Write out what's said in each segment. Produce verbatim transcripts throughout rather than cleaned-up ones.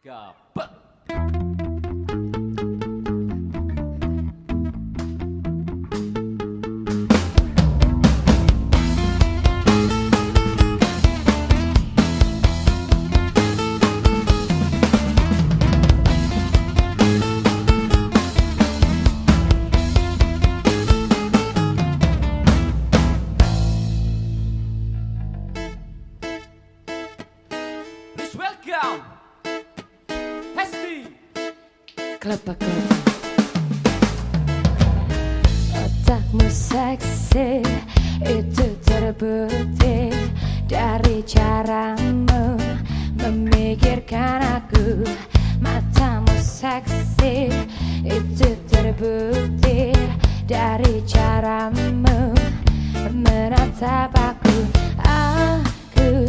Gapet. Please welcome Hesti Kelapa-kelapa. Otakmu seksi, itu terbukti dari caramu memikirkan aku. Matamu seksi, itu terbukti dari caramu menatap aku. Aku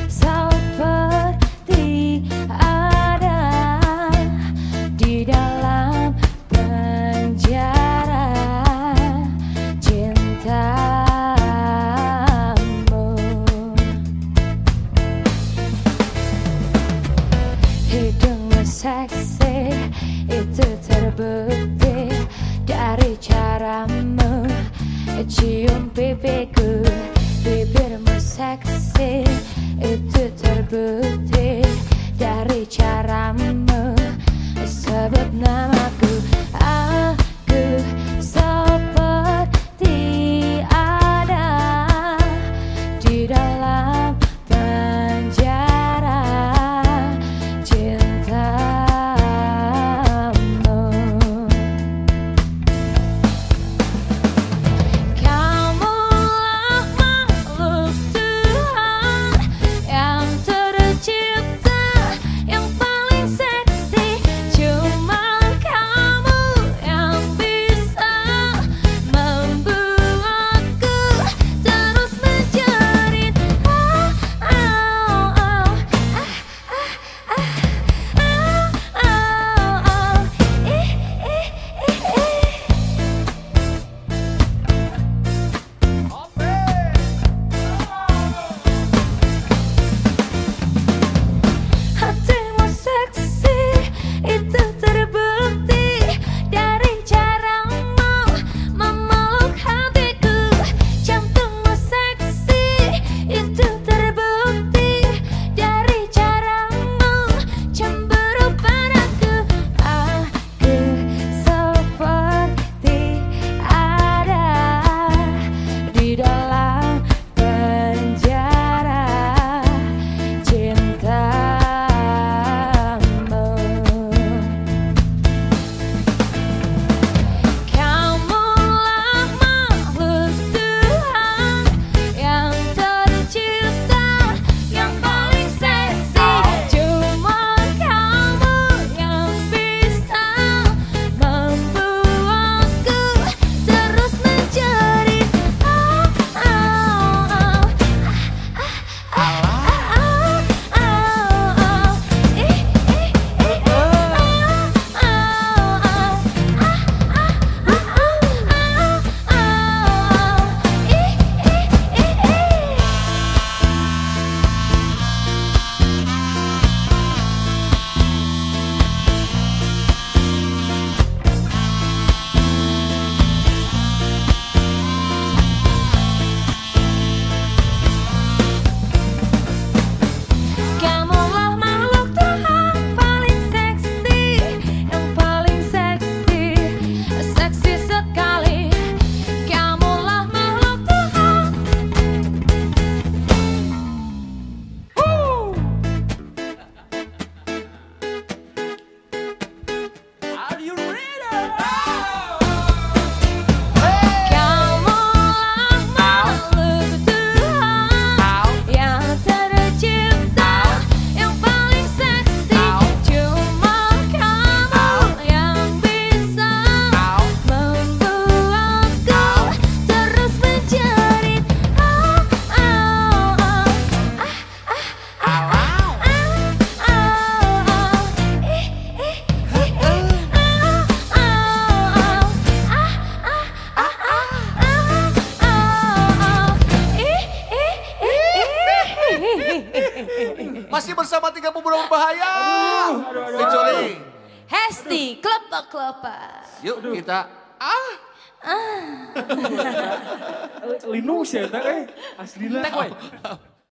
seperti ada di dalam penjara cintamu. Hidungmu seksi, itu terbukti dari caramu cium pipiku. Bibirmu seksi, itu terbukti dari caramu sebut namaku. Aku seperti ada di dalam penjara cintamu. Kamulah makhluk Tuhan Masih bersama tiga pemuda berbahaya. Featuring. Hesti, kelopak-kelopak. Yuk kita ah. Linus ya, tak eh. Aslina. Tek, weh.